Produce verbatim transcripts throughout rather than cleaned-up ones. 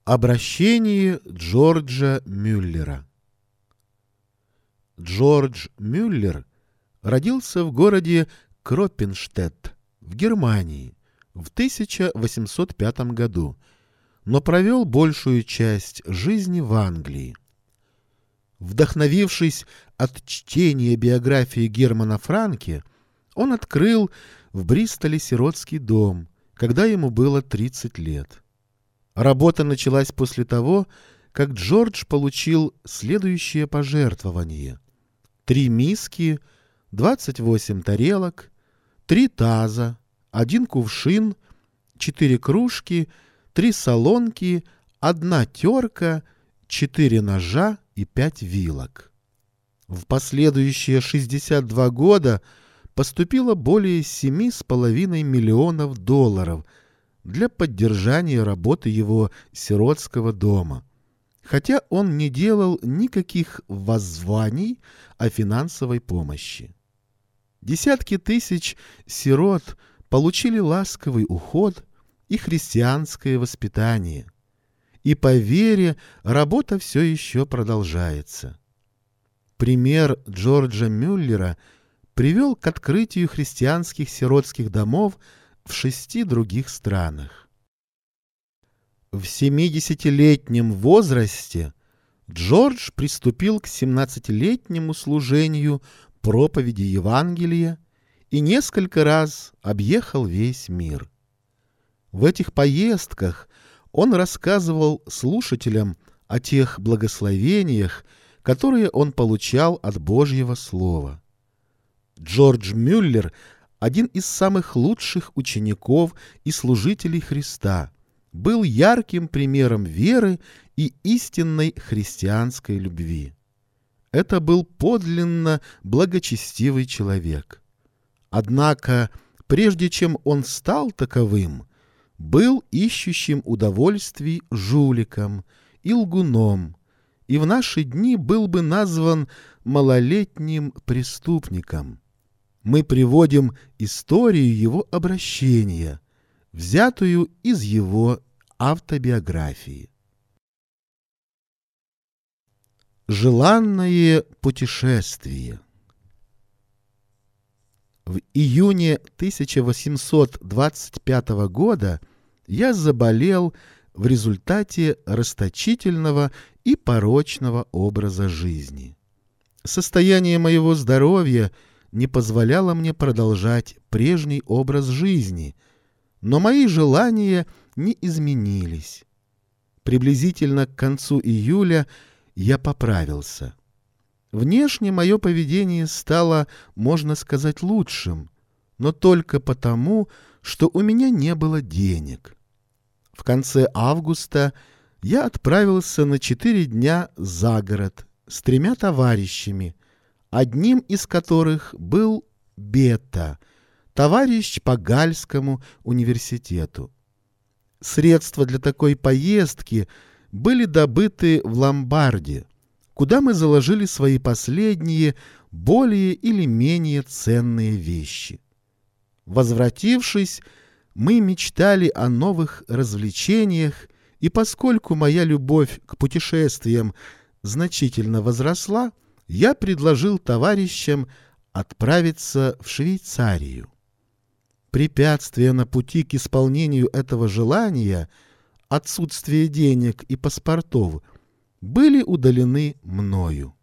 Обращение Джорджа Мюллера. Джордж Мюллер родился в городе Кроппенштедт в Германии в тысяча восемьсот пятом году, но провел большую часть жизни в Англии. Вдохновившись от чтения биографии Германа Франке, он открыл в Бристоле сиротский дом, когда ему было тридцать лет. Работа началась после того, как Джордж получил следующее пожертвование: три миски, двадцать восемь тарелок, три таза, один кувшин, четыре кружки, три солонки, одна терка, четыре ножа и пять вилок. В последующие шестьдесят два года поступило более семи с половиной миллионов долларов для поддержания работы его сиротского дома, хотя он не делал никаких воззваний о финансовой помощи. Десятки тысяч сирот получили ласковый уход и христианское воспитание, и по вере работа все еще продолжается. Пример Джорджа Мюллера привел к открытию христианских сиротских домов в шести других странах. В семидесятилетнем возрасте Джордж приступил к семнадцатилетнему служению проповеди Евангелия и несколько раз объехал весь мир. В этих поездках он рассказывал слушателям о тех благословениях, которые он получал от Божьего Слова. Джордж Мюллер — один из самых лучших учеников и служителей Христа, был ярким примером веры и истинной христианской любви. Это был подлинно благочестивый человек. Однако, прежде чем он стал таковым, был ищущим удовольствий жуликом и лгуном, и в наши дни был бы назван малолетним преступником. Мы приводим историю его обращения, взятую из его автобиографии. Желанное путешествие. В июне тысяча восемьсот двадцать пятого года я заболел в результате расточительного и порочного образа жизни. Состояние моего здоровья не позволяло мне продолжать прежний образ жизни, но мои желания не изменились. Приблизительно к концу июля я поправился. Внешне мое поведение стало, можно сказать, лучшим, но только потому, что у меня не было денег. В конце августа я отправился на четыре дня за город с тремя товарищами, одним из которых был Бета, товарищ по Гальскому университету. Средства для такой поездки были добыты в ломбарде, куда мы заложили свои последние, более или менее ценные вещи. Возвратившись, мы мечтали о новых развлечениях, и поскольку моя любовь к путешествиям значительно возросла, я предложил товарищам отправиться в Швейцарию. Препятствия на пути к исполнению этого желания, отсутствие денег и паспортов, были удалены мною.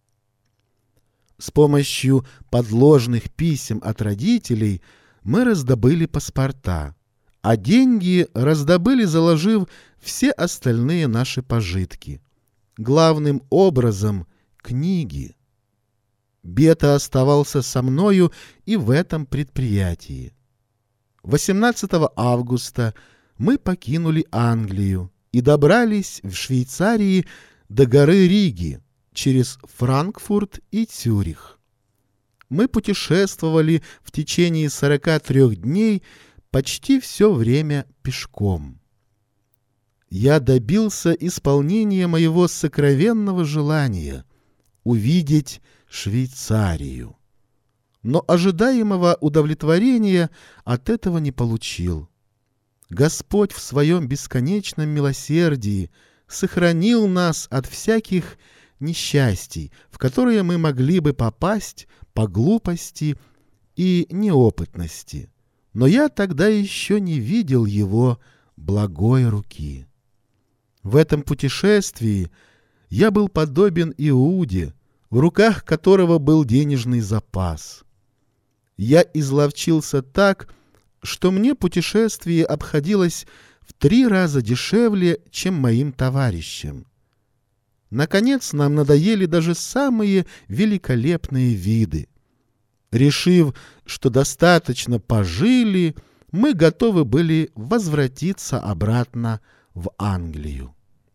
С помощью подложных писем от родителей мы раздобыли паспорта, а деньги раздобыли, заложив все остальные наши пожитки. Главным образом — книги. Бета оставался со мною и в этом предприятии. восемнадцатого августа мы покинули Англию и добрались в Швейцарии до горы Риги через Франкфурт и Цюрих. Мы путешествовали в течение сорока трёх дней почти все время пешком. Я добился исполнения моего сокровенного желания — увидеть Швейцарию. Но ожидаемого удовлетворения от этого не получил. Господь в своем бесконечном милосердии сохранил нас от всяких несчастий, в которые мы могли бы попасть по глупости и неопытности. Но я тогда еще не видел Его благой руки. В этом путешествии я был подобен Иуде, в руках которого был денежный запас. Я изловчился так, что мне путешествие обходилось в три раза дешевле, чем моим товарищам. Наконец, нам надоели даже самые великолепные виды. Решив, что достаточно пожили, мы готовы были возвратиться обратно в Англию.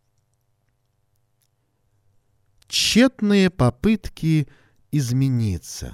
Тщетные попытки измениться.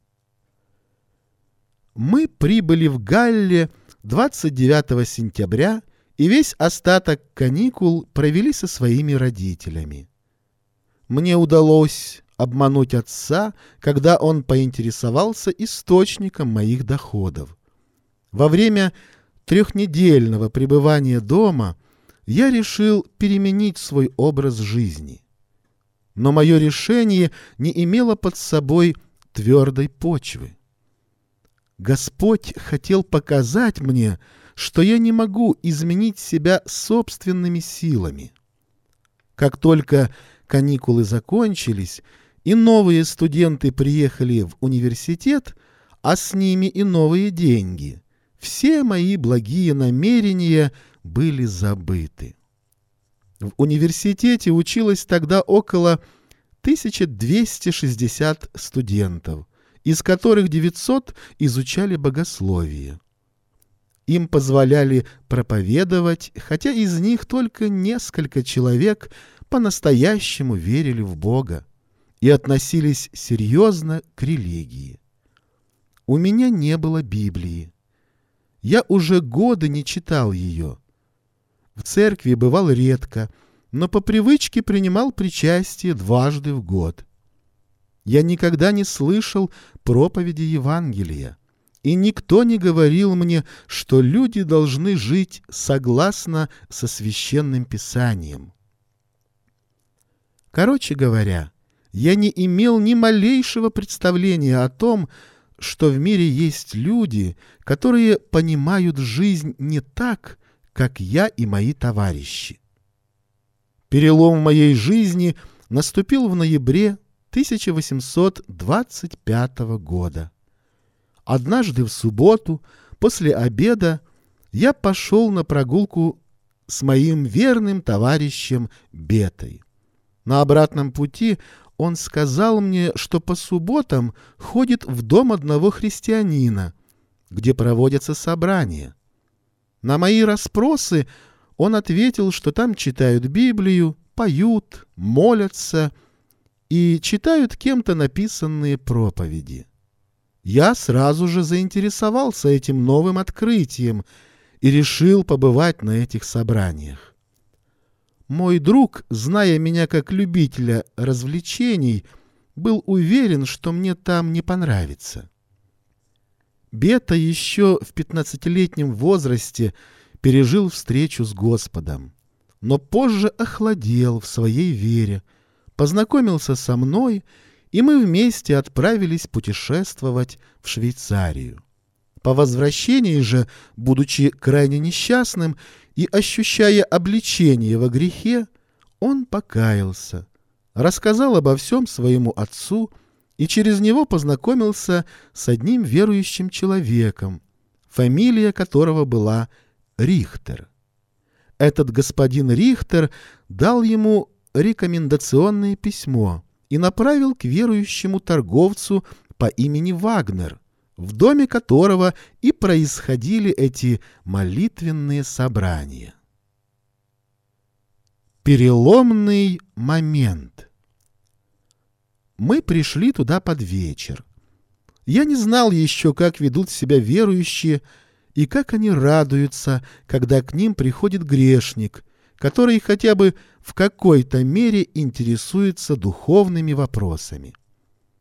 Мы прибыли в Галле двадцать девятого сентября и весь остаток каникул провели со своими родителями. Мне удалось обмануть отца, когда он поинтересовался источником моих доходов. Во время трехнедельного пребывания дома я решил переменить свой образ жизни. Но мое решение не имело под собой твердой почвы. Господь хотел показать мне, что я не могу изменить себя собственными силами. Как только каникулы закончились, и новые студенты приехали в университет, а с ними и новые деньги, все мои благие намерения были забыты. В университете училось тогда около тысяча двести шестьдесят студентов, из которых девятьсот изучали богословие. Им позволяли проповедовать, хотя из них только несколько человек по-настоящему верили в Бога и относились серьезно к религии. У меня не было Библии. Я уже годы не читал ее. В церкви бывал редко, но по привычке принимал причастие дважды в год. Я никогда не слышал проповеди Евангелия, и никто не говорил мне, что люди должны жить согласно со Священным Писанием. Короче говоря, я не имел ни малейшего представления о том, что в мире есть люди, которые понимают жизнь не так, как я и мои товарищи. Перелом в моей жизни наступил в ноябре тысяча восемьсот двадцать пятого года. Однажды в субботу, после обеда, я пошел на прогулку с моим верным товарищем Бетой. На обратном пути он сказал мне, что по субботам ходит в дом одного христианина, где проводятся собрания. На мои расспросы он ответил, что там читают Библию, поют, молятся и читают кем-то написанные проповеди. Я сразу же заинтересовался этим новым открытием и решил побывать на этих собраниях. Мой друг, зная меня как любителя развлечений, был уверен, что мне там не понравится. Бета еще в пятнадцатилетнем возрасте пережил встречу с Господом, но позже охладел в своей вере, познакомился со мной, и мы вместе отправились путешествовать в Швейцарию. По возвращении же, будучи крайне несчастным и ощущая обличение во грехе, он покаялся, рассказал обо всем своему отцу и через него познакомился с одним верующим человеком, фамилия которого была Рихтер. Этот господин Рихтер дал ему рекомендационное письмо и направил к верующему торговцу по имени Вагнер, в доме которого и происходили эти молитвенные собрания. Переломный момент. Мы пришли туда под вечер. Я не знал еще, как ведут себя верующие и как они радуются, когда к ним приходит грешник, который хотя бы в какой-то мере интересуется духовными вопросами.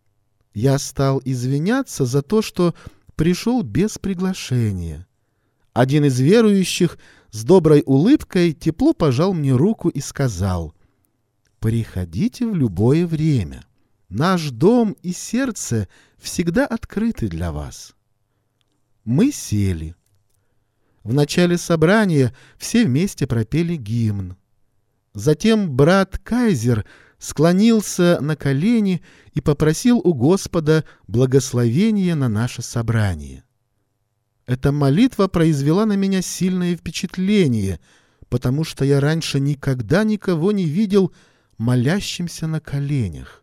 Я стал извиняться за то, что пришел без приглашения. Один из верующих с доброй улыбкой тепло пожал мне руку и сказал: «Приходите в любое время. Наш дом и сердце всегда открыты для вас». Мы сели. В начале собрания все вместе пропели гимн. Затем брат Кайзер склонился на колени и попросил у Господа благословения на наше собрание. Эта молитва произвела на меня сильное впечатление, потому что я раньше никогда никого не видел молящимся на коленях.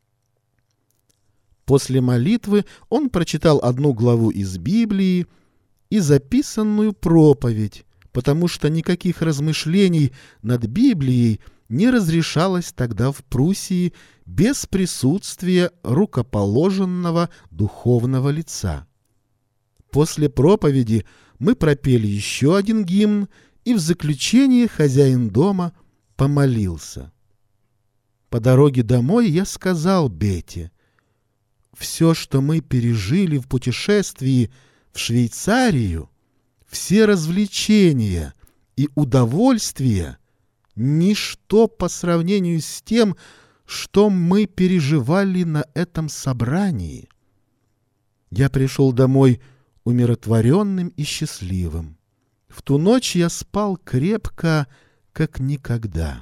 После молитвы он прочитал одну главу из Библии и записанную проповедь, потому что никаких размышлений над Библией не разрешалось тогда в Пруссии без присутствия рукоположенного духовного лица. После проповеди мы пропели еще один гимн, и в заключение хозяин дома помолился. По дороге домой я сказал Бете: «Все, что мы пережили в путешествии в Швейцарию, все развлечения и удовольствия — ничто по сравнению с тем, что мы переживали на этом собрании». Я пришел домой умиротворенным и счастливым. В ту ночь я спал крепко, как никогда.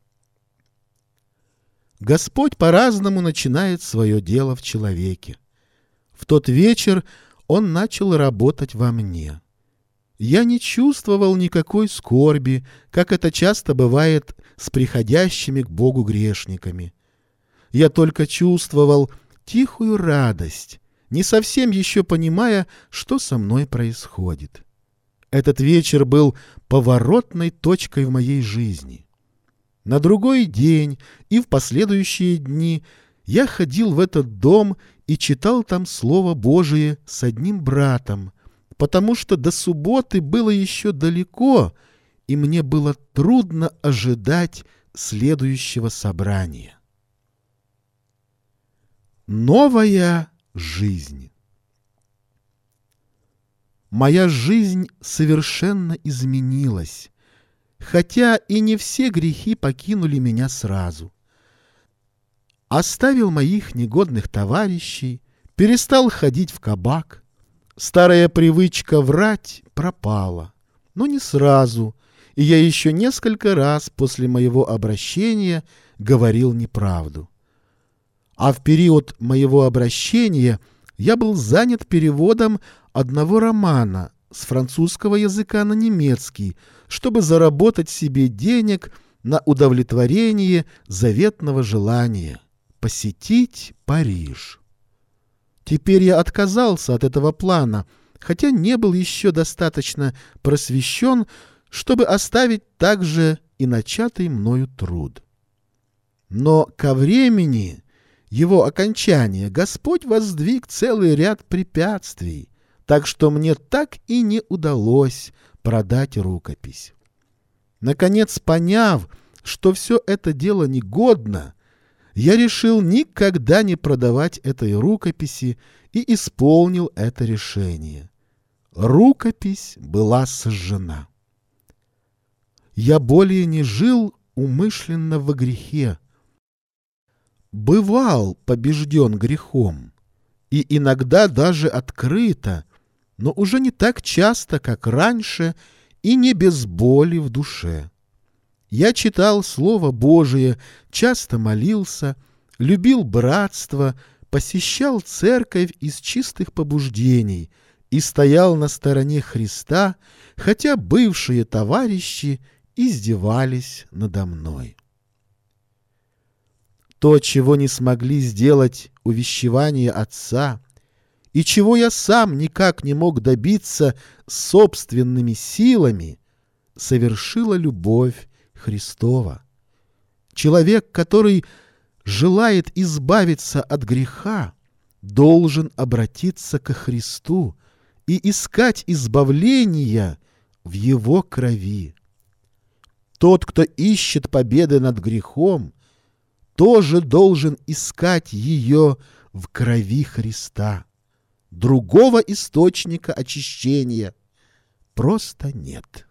Господь по-разному начинает свое дело в человеке. В тот вечер Он начал работать во мне. Я не чувствовал никакой скорби, как это часто бывает с приходящими к Богу грешниками. Я только чувствовал тихую радость, не совсем еще понимая, что со мной происходит. Этот вечер был поворотной точкой в моей жизни. На другой день и в последующие дни я ходил в этот дом и читал там Слово Божие с одним братом, потому что до субботы было еще далеко, и мне было трудно ожидать следующего собрания. Новая жизнь. Моя жизнь совершенно изменилась, хотя и не все грехи покинули меня сразу. Оставил моих негодных товарищей, перестал ходить в кабак. Старая привычка врать пропала, но не сразу, и я еще несколько раз после моего обращения говорил неправду. А в период моего обращения я был занят переводом одного романа с французского языка на немецкий, чтобы заработать себе денег на удовлетворение заветного желания — посетить Париж. Теперь я отказался от этого плана, хотя не был еще достаточно просвещен, чтобы оставить также и начатый мною труд. Но ко времени его окончания Господь воздвиг целый ряд препятствий, так что мне так и не удалось продать рукопись. Наконец, поняв, что все это дело негодно, я решил никогда не продавать этой рукописи и исполнил это решение. Рукопись была сожжена. Я более не жил умышленно во грехе. Бывал побежден грехом, и иногда даже открыто, но уже не так часто, как раньше, и не без боли в душе. Я читал Слово Божие, часто молился, любил братство, посещал церковь из чистых побуждений и стоял на стороне Христа, хотя бывшие товарищи издевались надо мной. То, чего не смогли сделать увещевания отца, и чего я сам никак не мог добиться собственными силами, совершила любовь Христова. Человек, который желает избавиться от греха, должен обратиться ко Христу и искать избавления в Его крови. Тот, кто ищет победы над грехом, тоже должен искать ее в крови Христа. Другого источника очищения просто нет.